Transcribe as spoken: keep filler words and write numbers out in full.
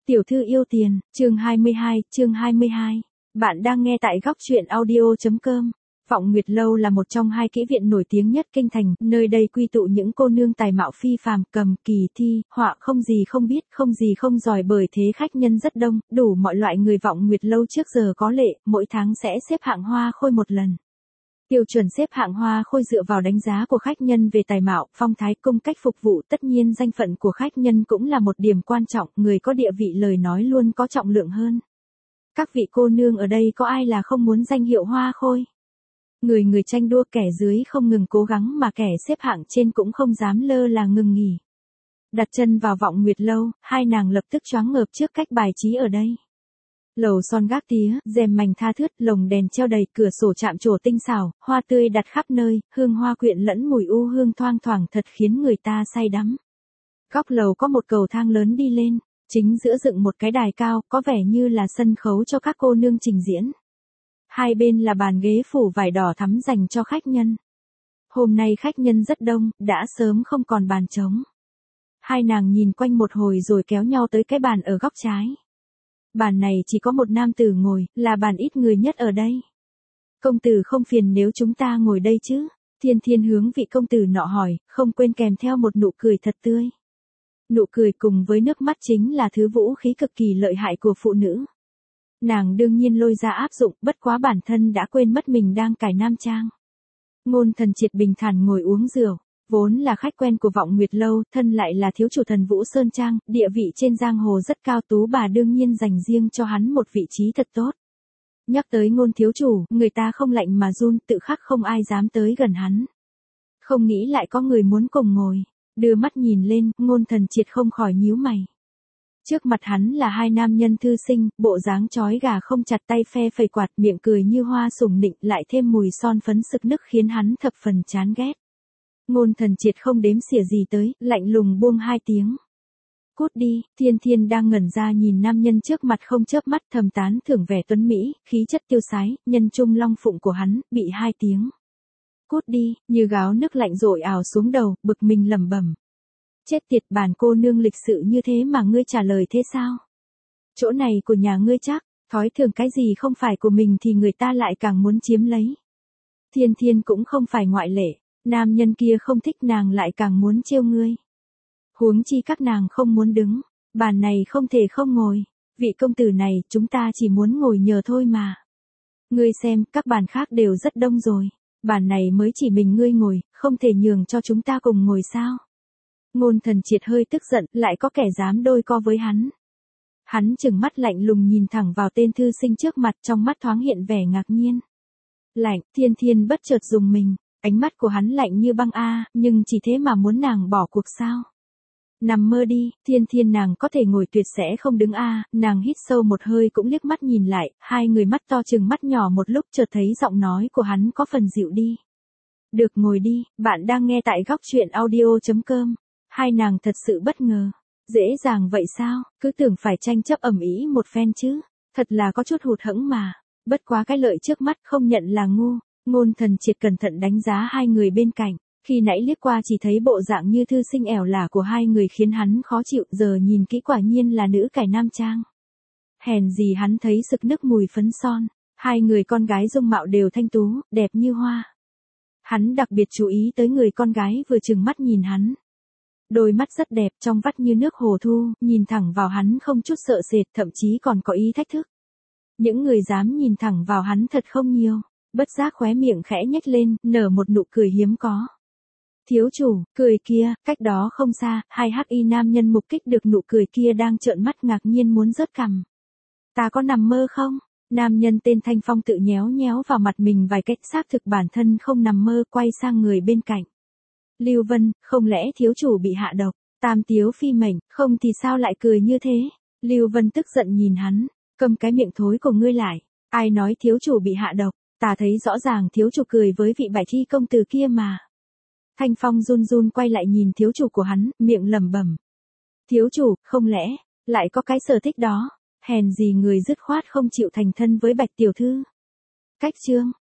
Tiểu thư yêu tiền, chương hai mươi hai, chương hai mươi hai. Bạn đang nghe tại góc truyện audio.com. Vọng Nguyệt Lâu là một trong hai kỹ viện nổi tiếng nhất kinh thành, nơi đây quy tụ những cô nương tài mạo phi phàm, cầm, kỳ, thi, họa không gì không biết, không gì không giỏi, bởi thế khách nhân rất đông, đủ mọi loại người. Vọng Nguyệt Lâu trước giờ có lệ, mỗi tháng sẽ xếp hạng hoa khôi một lần. Tiêu chuẩn xếp hạng hoa khôi dựa vào đánh giá của khách nhân về tài mạo, phong thái, cung cách phục vụ. Tất nhiên danh phận của khách nhân cũng là một điểm quan trọng, người có địa vị lời nói luôn có trọng lượng hơn. Các vị cô nương ở đây có ai là không muốn danh hiệu hoa khôi? Người người tranh đua, kẻ dưới không ngừng cố gắng mà kẻ xếp hạng trên cũng không dám lơ là ngừng nghỉ. Đặt chân vào Vọng Nguyệt Lâu, hai nàng lập tức choáng ngợp trước cách bài trí ở đây. Lầu son gác tía, rèm mành tha thướt, lồng đèn treo đầy, cửa sổ chạm trổ tinh xảo, hoa tươi đặt khắp nơi, hương hoa quyện lẫn mùi u hương thoang thoảng, thật khiến người ta say đắm. Góc lầu có một cầu thang lớn đi lên, chính giữa dựng một cái đài cao, có vẻ như là sân khấu cho các cô nương trình diễn. Hai bên là bàn ghế phủ vải đỏ thắm dành cho khách nhân. Hôm nay khách nhân rất đông, đã sớm không còn bàn trống. Hai nàng nhìn quanh một hồi rồi kéo nhau tới cái bàn ở góc trái. Bàn này chỉ có một nam tử ngồi, là bàn ít người nhất ở đây. Công tử không phiền nếu chúng ta ngồi đây chứ? Thiên Thiên hướng vị công tử nọ hỏi, không quên kèm theo một nụ cười thật tươi. Nụ cười cùng với nước mắt chính là thứ vũ khí cực kỳ lợi hại của phụ nữ. Nàng đương nhiên lôi ra áp dụng, bất quá bản thân đã quên mất mình đang cải nam trang. Ngôn Thần Triệt bình thản ngồi uống rượu. Vốn là khách quen của Vọng Nguyệt Lâu, thân lại là thiếu chủ Thần Vũ Sơn Trang, địa vị trên giang hồ rất cao, Tú bà đương nhiên dành riêng cho hắn một vị trí thật tốt. Nhắc tới Ngôn thiếu chủ, người ta không lạnh mà run, tự khắc không ai dám tới gần hắn. Không nghĩ lại có người muốn cùng ngồi, đưa mắt nhìn lên, Ngôn Thần Triệt không khỏi nhíu mày. Trước mặt hắn là hai nam nhân thư sinh, bộ dáng chói gà không chặt, tay phe phẩy quạt, miệng cười như hoa sủng nịnh, lại thêm mùi son phấn sực nức khiến hắn thập phần chán ghét. Ngôn Thần Triệt không đếm xỉa gì tới, lạnh lùng buông hai tiếng. Cút đi. Thiên Thiên đang ngẩn ra nhìn nam nhân trước mặt không chớp mắt, thầm tán thưởng vẻ tuấn mỹ, khí chất tiêu sái, nhân trung long phụng của hắn, bị hai tiếng. Cút đi, như gáo nước lạnh dội ào xuống đầu, bực mình lẩm bẩm. Chết tiệt, bản cô nương lịch sự như thế mà ngươi trả lời thế sao? Chỗ này của nhà ngươi chắc, thói thường cái gì không phải của mình thì người ta lại càng muốn chiếm lấy. Thiên Thiên cũng không phải ngoại lệ. Nam nhân kia không thích nàng lại càng muốn trêu ngươi. Huống chi các nàng không muốn đứng, bàn này không thể không ngồi. Vị công tử này, chúng ta chỉ muốn ngồi nhờ thôi mà. Ngươi xem, các bàn khác đều rất đông rồi. Bàn này mới chỉ mình ngươi ngồi, không thể nhường cho chúng ta cùng ngồi sao? Ngôn Thần Triệt hơi tức giận, lại có kẻ dám đôi co với hắn. Hắn trừng mắt lạnh lùng nhìn thẳng vào tên thư sinh trước mặt, trong mắt thoáng hiện vẻ ngạc nhiên. Lạnh, Thiên Thiên bất chợt dùng mình. Ánh mắt của hắn lạnh như băng a, nhưng chỉ thế mà muốn nàng bỏ cuộc sao? Nằm mơ đi, Thiên Thiên nàng có thể ngồi tuyệt sẽ không đứng a, nàng hít sâu một hơi cũng liếc mắt nhìn lại, hai người mắt to chừng mắt nhỏ một lúc chợt thấy giọng nói của hắn có phần dịu đi. Được, ngồi đi, bạn đang nghe tại góc truyện audio.com. Hai nàng thật sự bất ngờ. Dễ dàng vậy sao, cứ tưởng phải tranh chấp ầm ĩ một phen chứ, thật là có chút hụt hẫng mà, bất quá cái lợi trước mắt không nhận là ngu. Ngôn Thần Triệt cẩn thận đánh giá hai người bên cạnh, khi nãy liếc qua chỉ thấy bộ dạng như thư sinh ẻo lả của hai người khiến hắn khó chịu, giờ nhìn kỹ quả nhiên là nữ cải nam trang. Hèn gì hắn thấy sực nức mùi phấn son, hai người con gái dung mạo đều thanh tú, đẹp như hoa. Hắn đặc biệt chú ý tới người con gái vừa trừng mắt nhìn hắn. Đôi mắt rất đẹp, trong vắt như nước hồ thu, nhìn thẳng vào hắn không chút sợ sệt, thậm chí còn có ý thách thức. Những người dám nhìn thẳng vào hắn thật không nhiều. Bất giác khóe miệng khẽ nhếch lên, nở một nụ cười hiếm có. Thiếu chủ, cười kia, cách đó không xa, hai hắc y nam nhân mục kích được nụ cười kia đang trợn mắt ngạc nhiên muốn rớt cằm. Ta có nằm mơ không? Nam nhân tên Thanh Phong tự nhéo nhéo vào mặt mình vài cách, xác thực bản thân không nằm mơ, quay sang người bên cạnh. Lưu Vân, không lẽ thiếu chủ bị hạ độc? Tam tiếu phi mệnh, không thì sao lại cười như thế? Lưu Vân tức giận nhìn hắn, cầm cái miệng thối của ngươi lại. Ai nói thiếu chủ bị hạ độc? Ta thấy rõ ràng thiếu chủ cười với vị bạch y công tử kia mà. Thanh Phong run run quay lại nhìn thiếu chủ của hắn, miệng lẩm bẩm. Thiếu chủ, không lẽ, lại có cái sở thích đó, hèn gì người dứt khoát không chịu thành thân với bạch tiểu thư. Cách chương,